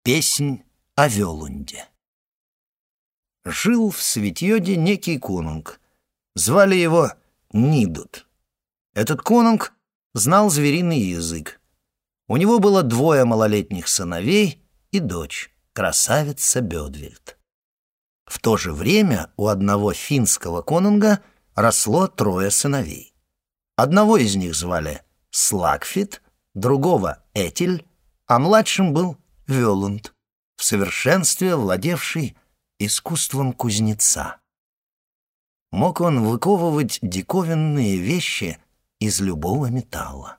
Песнь о Вёлунде. Жил в Светьёде некий конунг. Звали его Нидуд. Этот конунг знал звериный язык. У него было 2 малолетних сыновей и дочь, красавица Бёдвельд. В то же время у одного финского конунга росло 3 сыновей. Одного из них звали Слакфит, другого Этель, а младшим был Вёлунд, в совершенстве владевший искусством кузнеца. Мог он выковывать диковинные вещи из любого металла.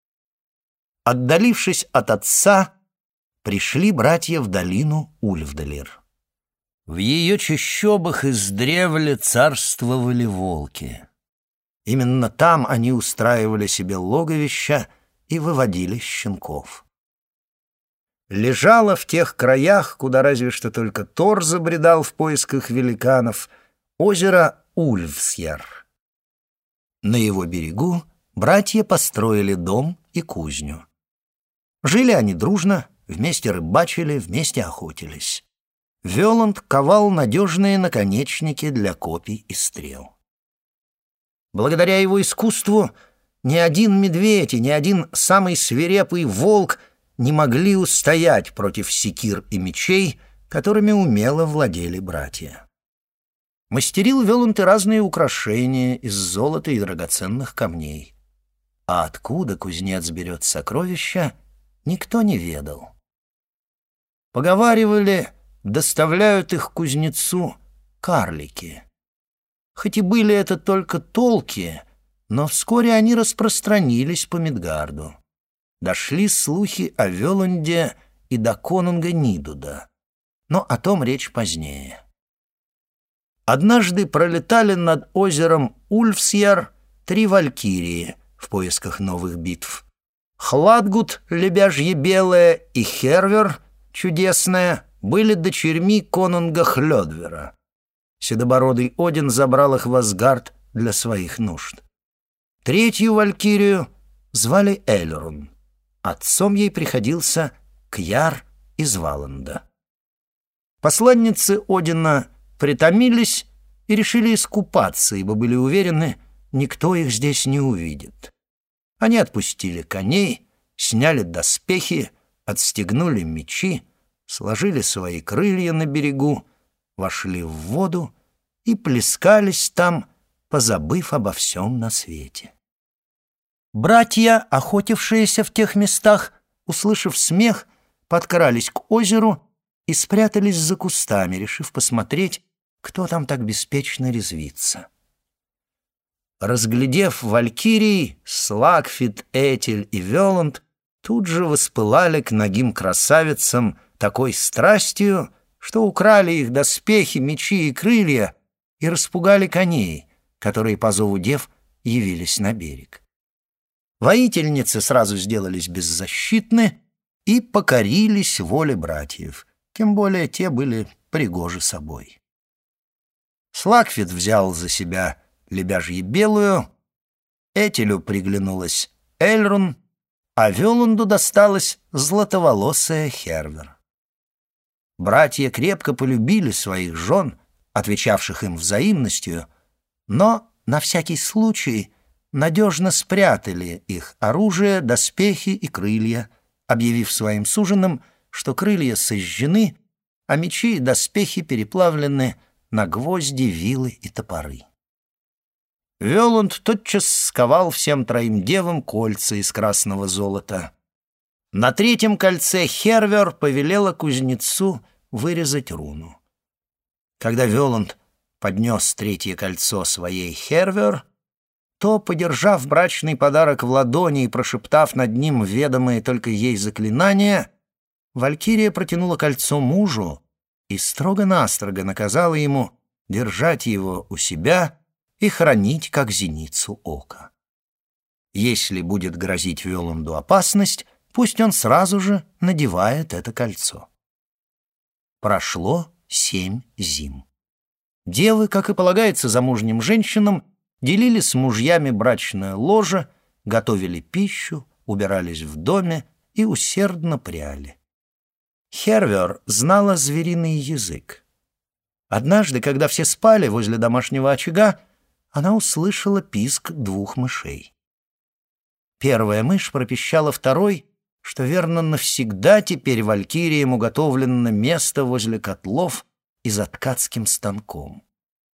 Отдалившись от отца, пришли братья в долину Ульфдалир. В ее чащобах издревле царствовали волки. Именно там они устраивали себе логовища и выводили щенков. Лежало в тех краях, куда разве что только Тор забредал в поисках великанов, озеро Ульфсьер. На его берегу братья построили дом и кузню. Жили они дружно, вместе рыбачили, вместе охотились. Вёлунд ковал надежные наконечники для копий и стрел. Благодаря его искусству ни один медведь и ни один самый свирепый волк не могли устоять против секир и мечей, которыми умело владели братья. Мастерил Вёлунд и разные украшения из золота и драгоценных камней. А откуда кузнец берет сокровища, никто не ведал. Поговаривали, доставляют их кузнецу карлики. Хоть и были это только толки, но вскоре они распространились по Мидгарду. Дошли слухи о Вёлунде и до конунга Нидуда, но о том речь позднее. Однажды пролетали над озером Ульфсьер 3 валькирии в поисках новых битв. Хладгут, лебяжье белая, и Хервер, чудесная, были дочерьми конунга Хлёдвера. Седобородый Один забрал их в Асгард для своих нужд. 3-ю валькирию звали Эльрун. Отцом ей приходился Кьяр из Валанда. Посланницы Одина притомились и решили искупаться, ибо были уверены, никто их здесь не увидит. Они отпустили коней, сняли доспехи, отстегнули мечи, сложили свои крылья на берегу, вошли в воду и плескались там, позабыв обо всем на свете. Братья, охотившиеся в тех местах, услышав смех, подкрались к озеру и спрятались за кустами, решив посмотреть, кто там так беспечно резвится. Разглядев валькирий, Слакфит, Этель и Вёлунд тут же воспылали к нагим красавицам такой страстью, что украли их доспехи, мечи и крылья и распугали коней, которые по зову дев явились на берег. Воительницы сразу сделались беззащитны и покорились воле братьев, тем более те были пригожи собой. Слакфит взял за себя лебяжье белую, Этелю приглянулась Эльрун, а Вёлунду досталась златоволосая Хервер. Братья крепко полюбили своих жен, отвечавших им взаимностью, но на всякий случай надежно спрятали их оружие, доспехи и крылья, объявив своим суженым, что крылья сожжены, а мечи и доспехи переплавлены на гвозди, вилы и топоры. Вёлунд тотчас сковал всем 3 девам кольца из красного золота. На 3-м кольце Хервер повелела кузнецу вырезать руну. Когда Вёлунд поднес 3-е кольцо своей Хервер, то, подержав брачный подарок в ладони и прошептав над ним ведомые только ей заклинания, валькирия протянула кольцо мужу и строго-настрого наказала ему держать его у себя и хранить как зеницу ока. Если будет грозить Вёлунду опасность, пусть он сразу же надевает это кольцо. Прошло 7 зим. Девы, как и полагается замужним женщинам, делили с мужьями брачное ложе, готовили пищу, убирались в доме и усердно пряли. Хервер знала звериный язык. Однажды, когда все спали возле домашнего очага, она услышала писк двух мышей. Первая мышь пропищала второй, что, верно, навсегда теперь валькириям уготовлено место возле котлов и за ткацким станком.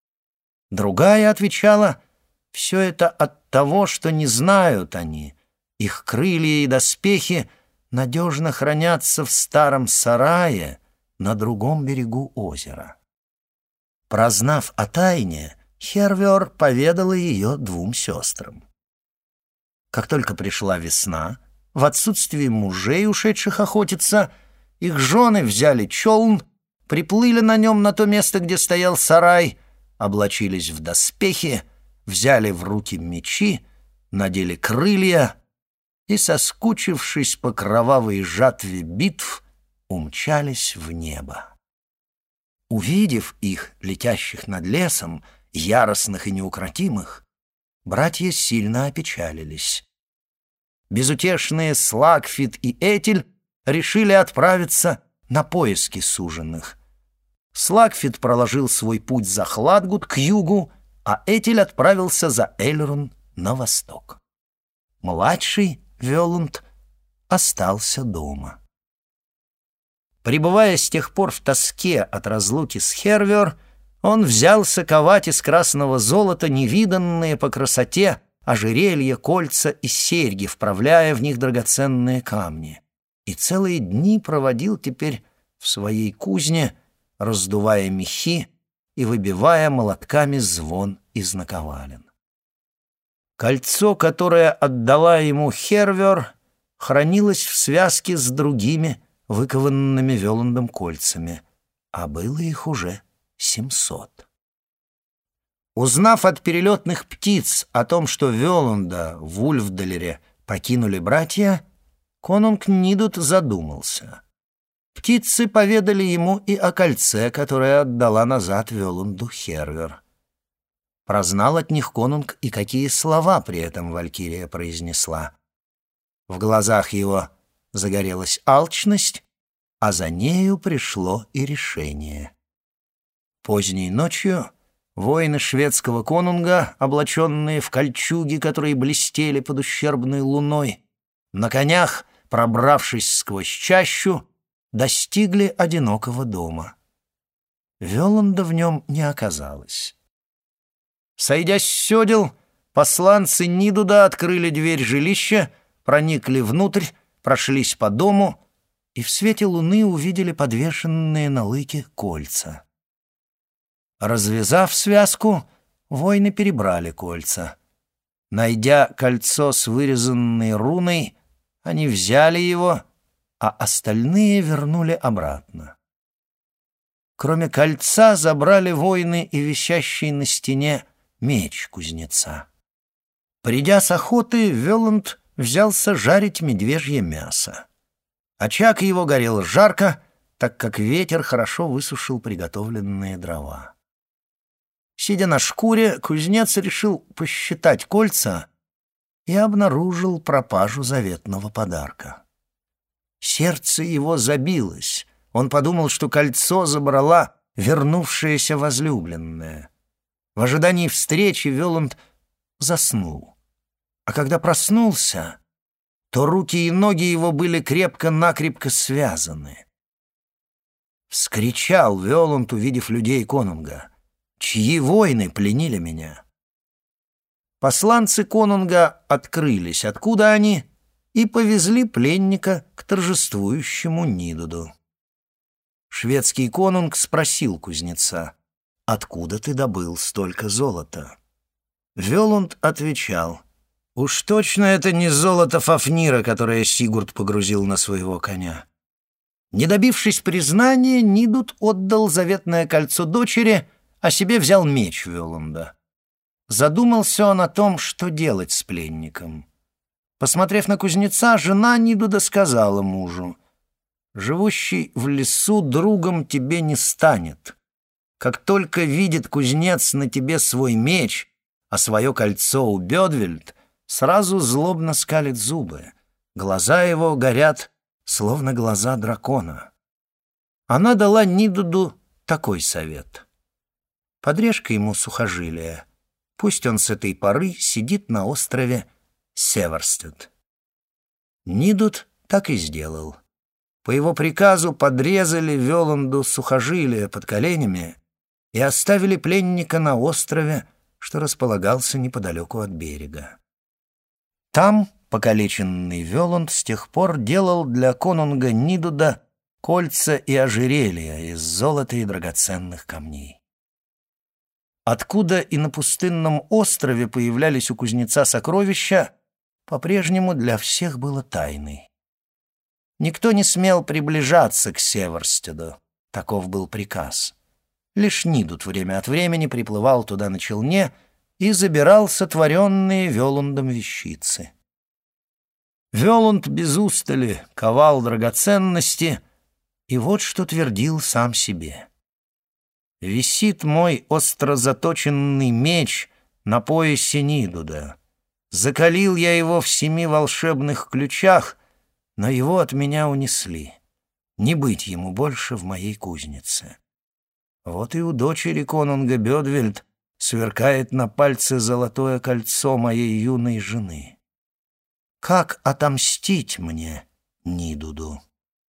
Другая отвечала: «Все это от того, что не знают они. Их крылья и доспехи надежно хранятся в старом сарае на другом берегу озера». Прознав о тайне, Хервер поведала ее двум сестрам. Как только пришла весна, в отсутствие мужей, ушедших охотиться, их жены взяли челн, приплыли на нем на то место, где стоял сарай, облачились в доспехи, взяли в руки мечи, надели крылья и, соскучившись по кровавой жатве битв, умчались в небо. Увидев их, летящих над лесом, яростных и неукротимых, братья сильно опечалились. Безутешные Слакфит и Этель решили отправиться на поиски суженых. Слакфит проложил свой путь за Хладгут к югу, а Этель отправился за Эльрун на восток. Младший, Вёланд, остался дома. Пребывая с тех пор в тоске от разлуки с Хервер, он взялся ковать из красного золота невиданные по красоте ожерелья, кольца и серьги, вправляя в них драгоценные камни. И целые дни проводил теперь в своей кузне, раздувая мехи и выбивая молотками звон из наковален. Кольцо, которое отдала ему Хервер, хранилось в связке с другими выкованными Вёландом кольцами, а было их уже 700. Узнав от перелетных птиц о том, что Вёланда в Ульфдалере покинули братья, конунг Нидут задумался. Птицы поведали ему и о кольце, которое отдала назад Вёланду Хервер. Прознал от них конунг и какие слова при этом валькирия произнесла. В глазах его загорелась алчность, а за нею пришло и решение. Поздней ночью воины шведского конунга, облаченные в кольчуги, которые блестели под ущербной луной, на конях, пробравшись сквозь чащу, достигли одинокого дома. Вёланда в нем не оказалось. Сойдя с сёдел, посланцы Нидуда открыли дверь жилища, проникли внутрь, прошлись по дому и в свете луны увидели подвешенные на лыке кольца. Развязав связку, воины перебрали кольца. Найдя кольцо с вырезанной руной, они взяли его, а остальные вернули обратно. Кроме кольца забрали воины и висящий на стене меч кузнеца. Придя с охоты, Вёланд взялся жарить медвежье мясо. Очаг его горел жарко, так как ветер хорошо высушил приготовленные дрова. Сидя на шкуре, кузнец решил посчитать кольца и обнаружил пропажу заветного подарка. Сердце его забилось. Он подумал, что кольцо забрала вернувшаяся возлюбленная. В ожидании встречи Вёланд заснул. А когда проснулся, то руки и ноги его были крепко-накрепко связаны. Вскричал Вёланд, увидев людей конунга: «Чьи войны пленили меня?» Посланцы конунга открылись, откуда они, и повезли пленника к торжествующему Нидуду. Шведский конунг спросил кузнеца: «Откуда ты добыл столько золота?» Вёланд отвечал: «Уж точно это не золото Фафнира, которое Сигурд погрузил на своего коня». Не добившись признания, Нидуд отдал заветное кольцо дочери, а себе взял меч Вёланда. Задумался он о том, что делать с пленником. Посмотрев на кузнеца, жена Нидуда сказала мужу: «Живущий в лесу другом тебе не станет. Как только видит кузнец на тебе свой меч, а свое кольцо у Бёдвельд, сразу злобно скалит зубы. Глаза его горят, словно глаза дракона. Она дала Нидуду такой совет. Подрежь-ка ему сухожилие. Пусть он с этой поры сидит на острове Северстед. Нидуд так и сделал. По его приказу подрезали Вёланду сухожилия под коленями и оставили пленника на острове, что располагался неподалеку от берега. Там покалеченный Вёланд с тех пор делал для конунга Нидуда кольца и ожерелья из золота и драгоценных камней. Откуда и на пустынном острове появлялись у кузнеца сокровища, по-прежнему для всех было тайной. Никто не смел приближаться к Северстеду, таков был приказ. Лишь Нидуд время от времени приплывал туда на челне и забирал сотворенные Вёландом вещицы. Вёланд без устали ковал драгоценности, и вот что твердил сам себе. «Висит мой остро заточенный меч на поясе Нидуда. Закалил я его в 7 волшебных ключах, но его от меня унесли. Не быть ему больше в моей кузнице. Вот и у дочери конунга Бёдвельд сверкает на пальце золотое кольцо моей юной жены. Как отомстить мне, Нидуду?»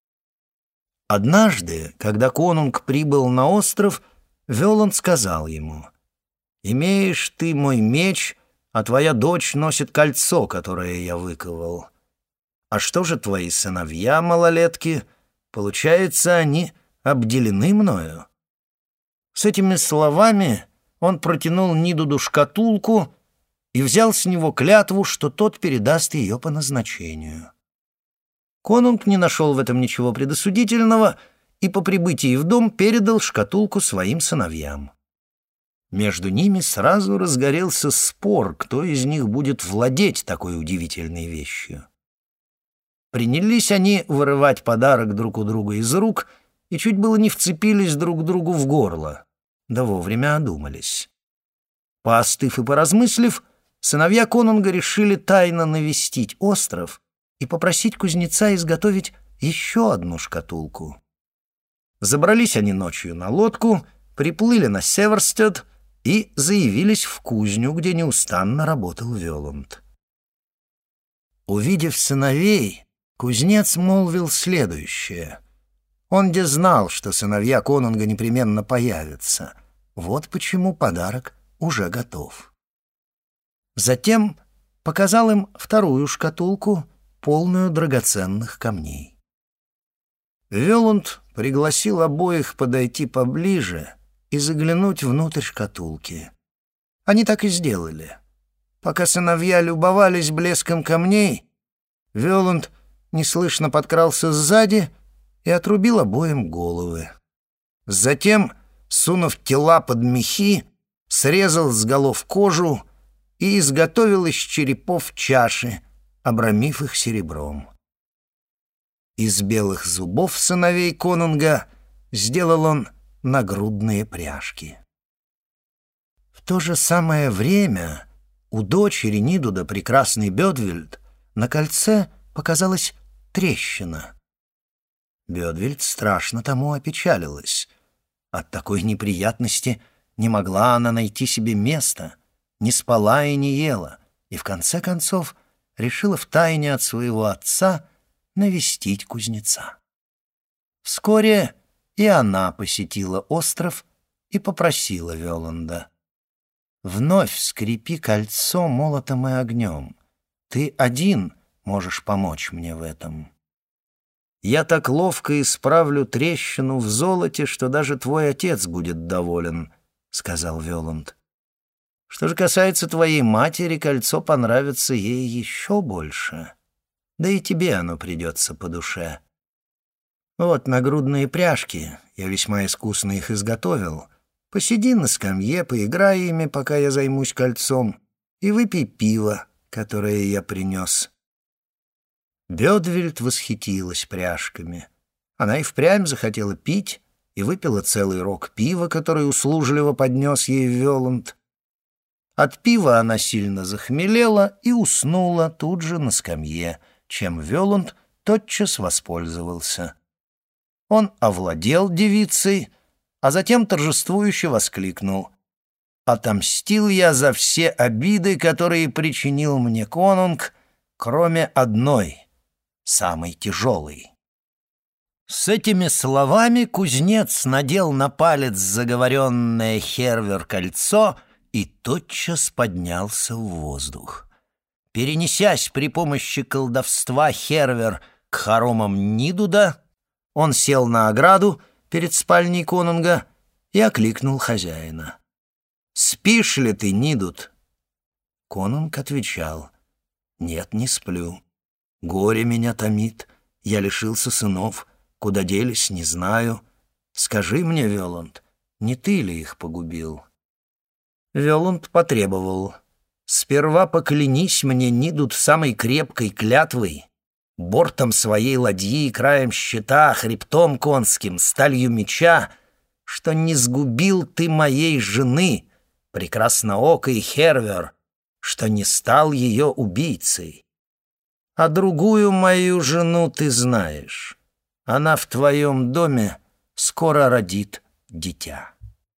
Однажды, когда конунг прибыл на остров, Вёланд сказал ему: «Имеешь ты мой меч, а твоя дочь носит кольцо, которое я выковал. А что же твои сыновья, малолетки? Получается, они обделены мною». С этими словами он протянул Нидуду шкатулку и взял с него клятву, что тот передаст ее по назначению. Конунг не нашел в этом ничего предосудительного и по прибытии в дом передал шкатулку своим сыновьям. Между ними сразу разгорелся спор, кто из них будет владеть такой удивительной вещью. Принялись они вырывать подарок друг у друга из рук и чуть было не вцепились друг другу в горло, да вовремя одумались. Поостыв и поразмыслив, сыновья конунга решили тайно навестить остров и попросить кузнеца изготовить еще одну шкатулку. Забрались они ночью на лодку, приплыли на Северстед и заявились в кузню, где неустанно работал Вёланд. Увидев сыновей, кузнец молвил следующее. Он де знал, что сыновья конунга непременно появятся. Вот почему подарок уже готов. Затем показал им вторую шкатулку, полную драгоценных камней. Вёланд пригласил обоих подойти поближе и заглянуть внутрь шкатулки. Они так и сделали. Пока сыновья любовались блеском камней, Вёланд неслышно подкрался сзади и отрубил обоим головы. Затем, сунув тела под мехи, срезал с голов кожу и изготовил из черепов чаши, обрамив их серебром. Из белых зубов сыновей конунга сделал он нагрудные пряжки. В то же самое время у дочери Нидуда, прекрасной Бёдвельд, на кольце показалась трещина. Бёдвельд страшно тому опечалилась. От такой неприятности не могла она найти себе места, не спала и не ела, и в конце концов решила втайне от своего отца навестить кузнеца. Вскоре и она посетила остров и попросила Вёланда: «Вновь скрепи кольцо молотом и огнем. Ты один можешь помочь мне в этом. Я так ловко исправлю трещину в золоте, что даже твой отец будет доволен», — сказал Вёланд. «Что же касается твоей матери, кольцо понравится ей еще больше. Да и тебе оно придется по душе. Вот нагрудные пряжки, я весьма искусно их изготовил. Посиди на скамье, поиграй ими, пока я займусь кольцом, и выпей пиво, которое я принес». Бёдвельд восхитилась пряжками. Она и впрямь захотела пить и выпила целый рог пива, который услужливо поднес ей Вёланд. От пива она сильно захмелела и уснула тут же на скамье, чем Вёланд тотчас воспользовался. Он овладел девицей, а затем торжествующе воскликнул: «Отомстил я за все обиды, которые причинил мне конунг, кроме одной, самой тяжелой». С этими словами кузнец надел на палец заговоренное Хервер кольцо и тотчас поднялся в воздух. Перенесясь при помощи колдовства Хервер к хоромам Нидуда, он сел на ограду перед спальней конунга и окликнул хозяина. «Спишь ли ты, Нидуд?» Конунг отвечал: «Нет, не сплю. Горе меня томит, я лишился сынов, куда делись, не знаю. Скажи мне, Веланд, не ты ли их погубил?» Веланд потребовал: «Сперва поклянись мне, Нидуд, самой крепкой клятвой, бортом своей ладьи, краем щита, хребтом конским, сталью меча, что не сгубил ты моей жены, прекрасноокой Хервер, что не стал ее убийцей. А другую мою жену ты знаешь. Она в твоем доме скоро родит дитя».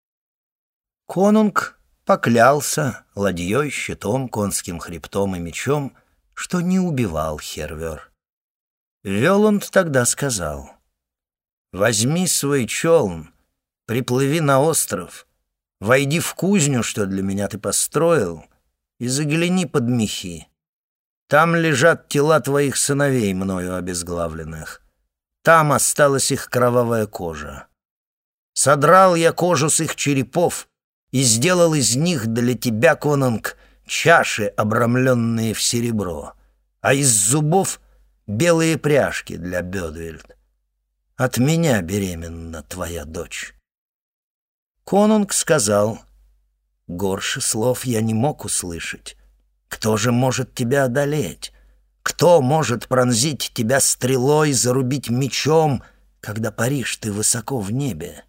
Конунг поклялся ладьей, щитом, конским хребтом и мечом, что не убивал Хервер. Веланд тогда сказал: «Возьми свой челн, приплыви на остров, войди в кузню, что для меня ты построил, и загляни под мехи. Там лежат тела твоих сыновей, мною обезглавленных. Там осталась их кровавая кожа. Содрал я кожу с их черепов и сделал из них для тебя, конунг, чаши, обрамленные в серебро, а из зубов — белые пряжки для Бёдвельд. От меня беременна твоя дочь». Конунг сказал: «Горше слов я не мог услышать. Кто же может тебя одолеть? Кто может пронзить тебя стрелой, зарубить мечом, когда паришь ты высоко в небе?»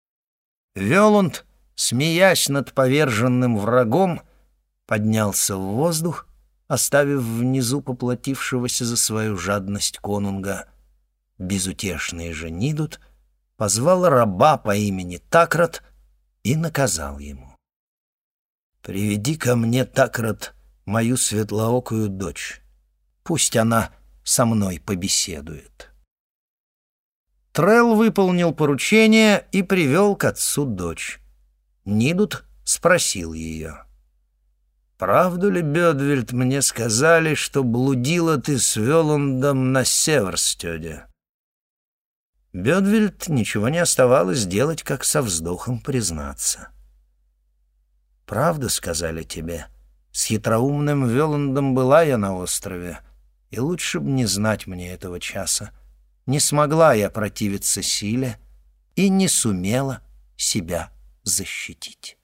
Веланд, смеясь над поверженным врагом, поднялся в воздух, оставив внизу поплатившегося за свою жадность конунга. Безутешный же Нидуд позвал раба по имени Такрат и наказал ему: «Приведи ко мне, Такрат, мою светлоокую дочь. Пусть она со мной побеседует». Трелл выполнил поручение и привел к отцу дочь. Нидуд спросил ее: «Правду ли, Бёдвельд, мне сказали, что блудила ты с Веландом на Северстёде?» Бёдвельд ничего не оставалось делать, как со вздохом признаться. «Правду сказали тебе. С хитроумным Веландом была я на острове, и лучше б не знать мне этого часа. Не смогла я противиться силе и не сумела себя защитить».